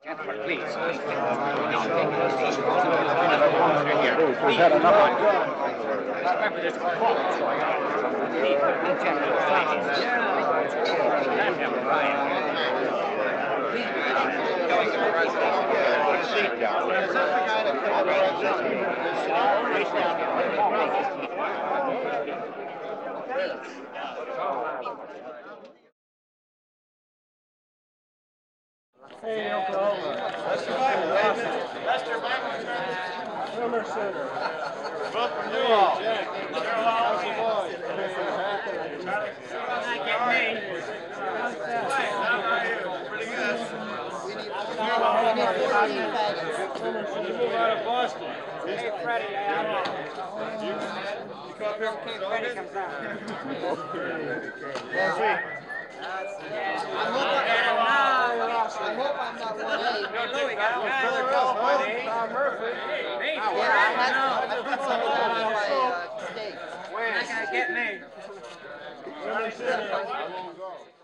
Please. We've had enough. Remember, there's a performance going on. Seat down. Hey, Oklahoma. Lester Bible. Summer Center. Welcome to all. How's the boy? Not getting me. How are you? Pretty good. You move out of Boston. Hey, Freddie. You come up here with King Freddie comes out. I hope I'm not 1A. You know we got Tyler Cole, Tom Murphy. I put something on my steak. You're not going to get me.